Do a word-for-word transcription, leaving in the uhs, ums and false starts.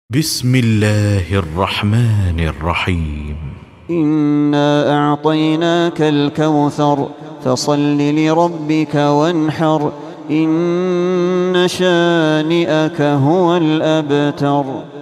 بسم الله الرحمن الرحيم. إنا أعطيناك الكوثر فصل لربك وانحر إن شانئك هو الأبتر.